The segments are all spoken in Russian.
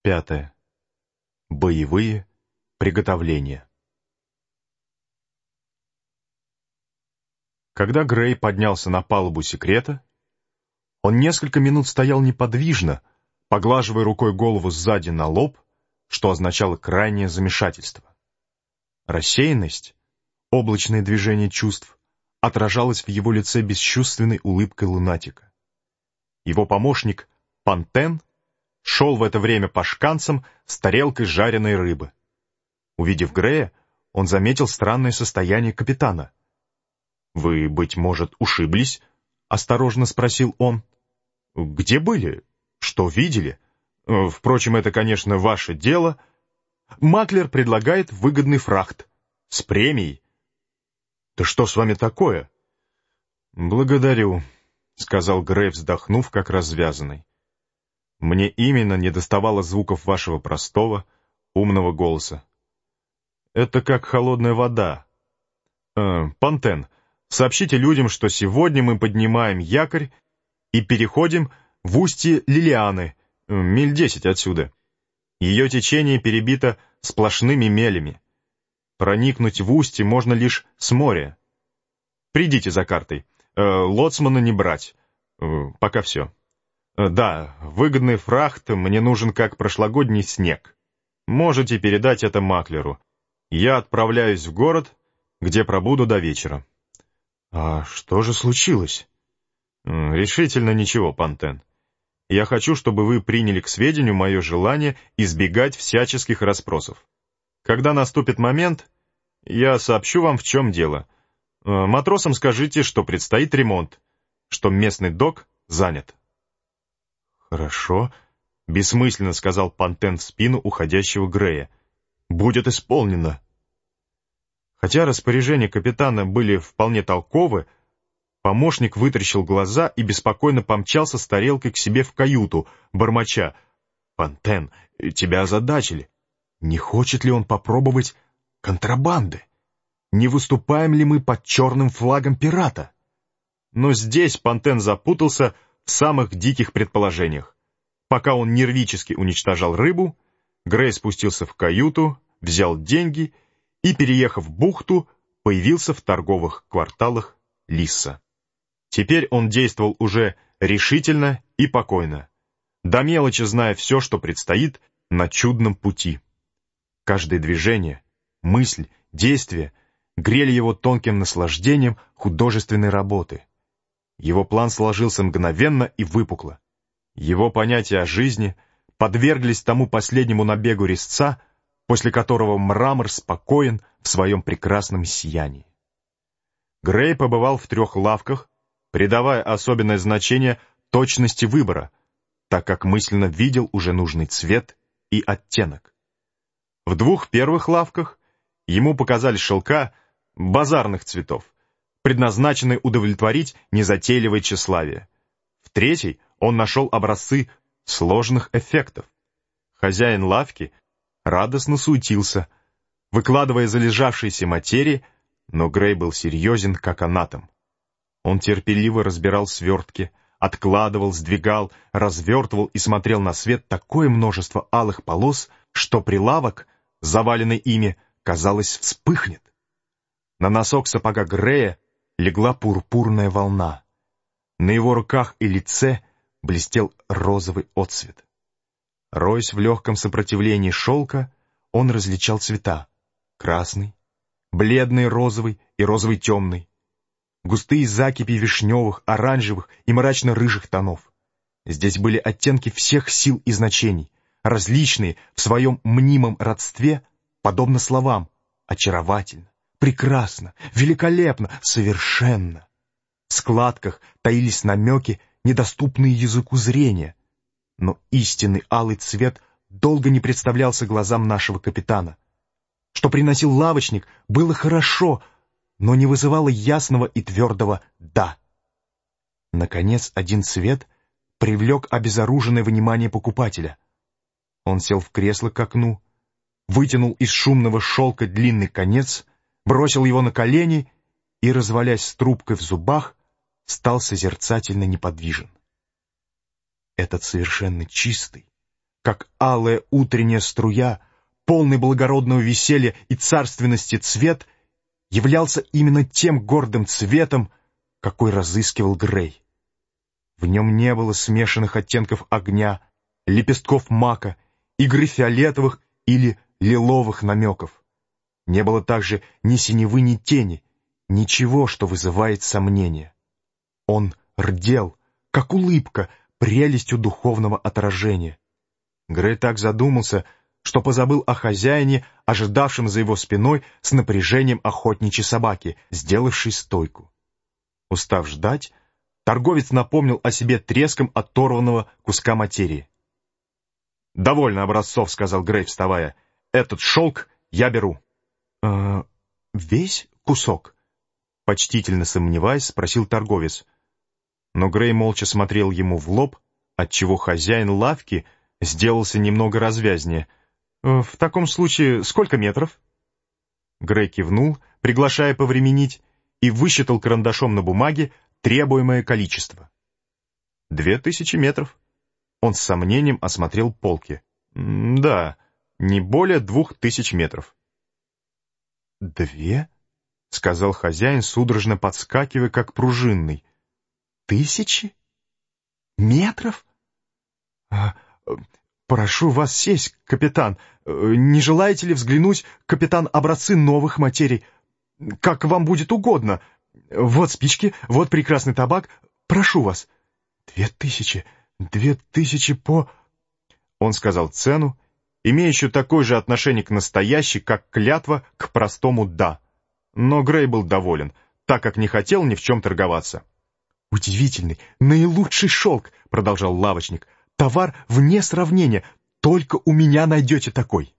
5. Боевые приготовления. Когда Грей поднялся на палубу секрета, он несколько минут стоял неподвижно, поглаживая рукой голову сзади на лоб, что означало крайнее замешательство. Рассеянность, облачное движение чувств, отражалось в его лице бесчувственной улыбкой лунатика. Его помощник Пантен шел в это время по шканцам с тарелкой жареной рыбы. Увидев Грея, он заметил странное состояние капитана. «Вы, быть может, ушиблись?» — осторожно спросил он. «Где были? Что видели? Впрочем, это, конечно, ваше дело. Маклер предлагает выгодный фрахт. С премией. Да что с вами такое?» «Благодарю», — сказал Грей, вздохнув, как развязанный. «Мне именно недоставало звуков вашего простого, умного голоса. Это как холодная вода. Пантен, сообщите людям, что сегодня мы поднимаем якорь и переходим в устье Лилианы, миль 10 отсюда. Ее течение перебито сплошными мелями. Проникнуть в устье можно лишь с моря. Придите за картой. Лоцмана не брать. Пока все. Да, выгодный фрахт мне нужен как прошлогодний снег. Можете передать это Маклеру. Я отправляюсь в город, где пробуду до вечера». «А что же случилось?» «Решительно ничего, Пантен. Я хочу, чтобы вы приняли к сведению мое желание избегать всяческих расспросов. Когда наступит момент, я сообщу вам, в чем дело. Матросам скажите, что предстоит ремонт, что местный док занят». «Хорошо», — бессмысленно сказал Пантен в спину уходящего Грея. «Будет исполнено». Хотя распоряжения капитана были вполне толковы, помощник вытаращил глаза и беспокойно помчался с тарелкой к себе в каюту, бормоча: «Пантен, тебя озадачили. Не хочет ли он попробовать контрабанды? Не выступаем ли мы под черным флагом пирата?» Но здесь Пантен запутался в самых диких предположениях. Пока он нервически уничтожал рыбу, Грей спустился в каюту, взял деньги и, переехав в бухту, появился в торговых кварталах Лисса. Теперь он действовал уже решительно и покойно, до мелочи зная все, что предстоит на чудном пути. Каждое движение, мысль, действие грели его тонким наслаждением художественной работы. Его план сложился мгновенно и выпукло. Его понятия о жизни подверглись тому последнему набегу резца, после которого мрамор спокоен в своем прекрасном сиянии. Грей побывал в 3 лавках, придавая особенное значение точности выбора, так как мысленно видел уже нужный цвет и оттенок. В 2 первых лавках ему показались шелка базарных цветов, предназначенные удовлетворить незатейливое тщеславие. В 3 он нашел образцы сложных эффектов. Хозяин лавки радостно суетился, выкладывая залежавшиеся материи, но Грей был серьезен, как анатом. Он терпеливо разбирал свертки, откладывал, сдвигал, развертывал и смотрел на свет такое множество алых полос, что прилавок, заваленный ими, казалось, вспыхнет. На носок сапога Грея легла пурпурная волна. На его руках и лице блестел розовый отцвет. Роясь в легком сопротивлении шелка, он различал цвета: красный, бледный розовый и розовый темный, густые закипи вишневых, оранжевых и мрачно-рыжих тонов. Здесь были оттенки всех сил и значений, различные в своем мнимом родстве, подобно словам «очаровательно», «прекрасно», «великолепно», «совершенно». В складках таились намеки, недоступные языку зрения, но истинный алый цвет долго не представлялся глазам нашего капитана. Что приносил лавочник, было хорошо, но не вызывало ясного и твердого «да». Наконец, один цвет привлек обезоруженное внимание покупателя. Он сел в кресло к окну, вытянул из шумного шелка длинный конец, бросил его на колени и, развалясь с трубкой в зубах, стал созерцательно неподвижен. Этот совершенно чистый, как алая утренняя струя, полный благородного веселья и царственности цвет, являлся именно тем гордым цветом, какой разыскивал Грей. В нем не было смешанных оттенков огня, лепестков мака, игры фиолетовых или лиловых намеков. Не было также ни синевы, ни тени, ничего, что вызывает сомнения. Он рдел, как улыбка, прелестью духовного отражения. Грей так задумался, что позабыл о хозяине, ожидавшем за его спиной с напряжением охотничьей собаки, сделавшей стойку. Устав ждать, торговец напомнил о себе треском оторванного куска материи. «Довольно образцов», — сказал Грей, вставая. «Этот шелк я беру». «Весь кусок?» — почтительно сомневаясь, спросил торговец. Но Грей молча смотрел ему в лоб, отчего хозяин лавки сделался немного развязнее. «В таком случае сколько метров?» Грей кивнул, приглашая повременить, и высчитал карандашом на бумаге требуемое количество. 2000 метров. Он с сомнением осмотрел полки. Да, не более 2000 метров. «Две?» — сказал хозяин, судорожно подскакивая, как пружинный. «Тысячи? Метров? Прошу вас сесть, капитан. Не желаете ли взглянуть, капитан, образцы новых материй? Как вам будет угодно. Вот спички, вот прекрасный табак. Прошу вас. 2000 по...» Он сказал цену, имеющую такое же отношение к настоящей, как клятва к простому «да». Но Грей был доволен, так как не хотел ни в чем торговаться. «Удивительный, наилучший шелк», — продолжал лавочник. «Товар вне сравнения, только у меня найдете такой».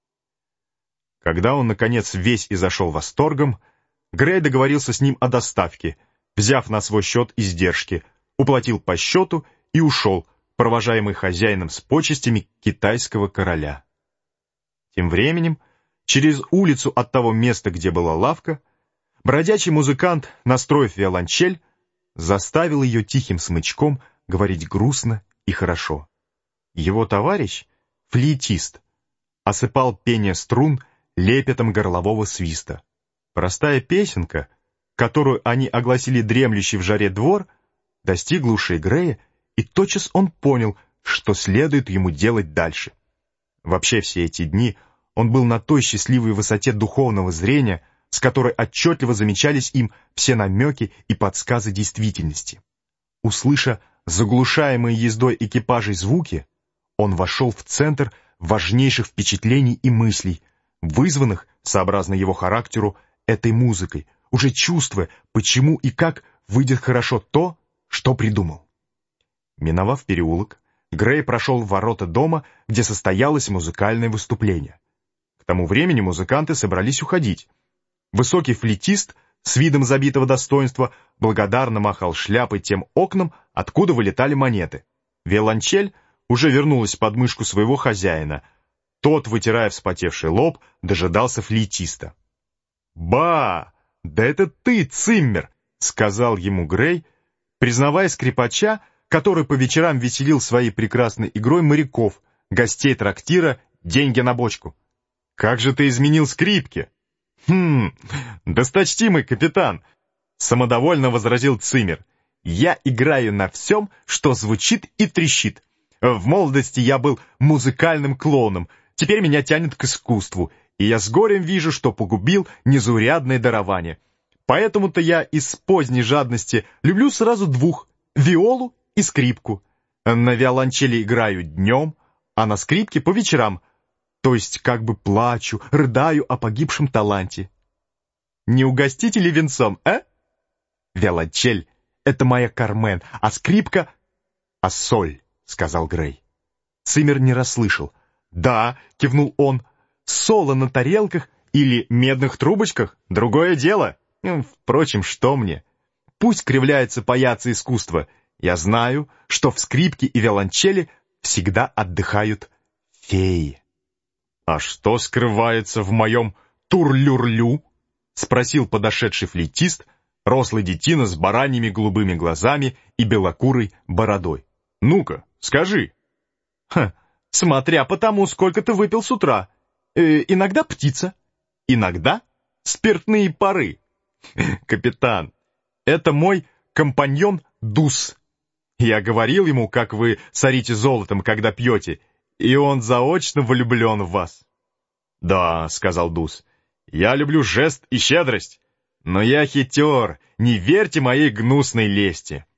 Когда он, наконец, весь изошел восторгом, Грей договорился с ним о доставке, взяв на свой счет издержки, уплатил по счету и ушел, провожаемый хозяином с почестями китайского короля. Тем временем, через улицу от того места, где была лавка, бродячий музыкант, настроив виолончель, заставил ее тихим смычком говорить грустно и хорошо. Его товарищ, флейтист, осыпал пение струн лепетом горлового свиста. Простая песенка, которую они огласили дремлющий в жаре двор, достигла ушей Грея, и тотчас он понял, что следует ему делать дальше. Вообще все эти дни он был на той счастливой высоте духовного зрения, с которой отчетливо замечались им все намеки и подсказы действительности. Услыша заглушаемые ездой экипажей звуки, он вошел в центр важнейших впечатлений и мыслей, вызванных, сообразно его характеру, этой музыкой, уже чувствуя, почему и как выйдет хорошо то, что придумал. Миновав переулок, Грей прошел в ворота дома, где состоялось музыкальное выступление. К тому времени музыканты собрались уходить. Высокий флейтист с видом забитого достоинства благодарно махал шляпой тем окнам, откуда вылетали монеты. Виолончель уже вернулась под мышку своего хозяина. Тот, вытирая вспотевший лоб, дожидался флейтиста. «Ба! Да это ты, Циммер!» — сказал ему Грей, признавая скрипача, который по вечерам веселил своей прекрасной игрой моряков, гостей трактира, деньги на бочку. «Как же ты изменил скрипки!» «Досточтимый капитан!» — самодовольно возразил Циммер. «Я играю на всем, что звучит и трещит. В молодости я был музыкальным клоуном, теперь меня тянет к искусству, и я с горем вижу, что погубил незаурядное дарование. Поэтому-то я из поздней жадности люблю сразу двух — виолу и скрипку. На виолончели играю днем, а на скрипке по вечерам, то есть как бы плачу, рыдаю о погибшем таланте. Не угостите ли венцом, а? Виолончель — это моя Кармен, а скрипка — а соль», — сказал Грей. Циммер не расслышал. «Да», — кивнул он, — «соло на тарелках или медных трубочках — другое дело. Впрочем, что мне? Пусть кривляется паяца искусства. Я знаю, что в скрипке и виолончели всегда отдыхают феи». «А что скрывается в моем турлюрлю?» — спросил подошедший флейтист, рослый детина с бараньими голубыми глазами и белокурой бородой. «Ну-ка, скажи». Смотря по тому, сколько ты выпил с утра. Иногда птица, иногда спиртные пары. Капитан, это мой компаньон Дус. Я говорил ему, как вы сорите золотом, когда пьете, и он заочно влюблен в вас. Да, сказал Дус, я люблю жест и щедрость, но я хитер, не верьте моей гнусной лести.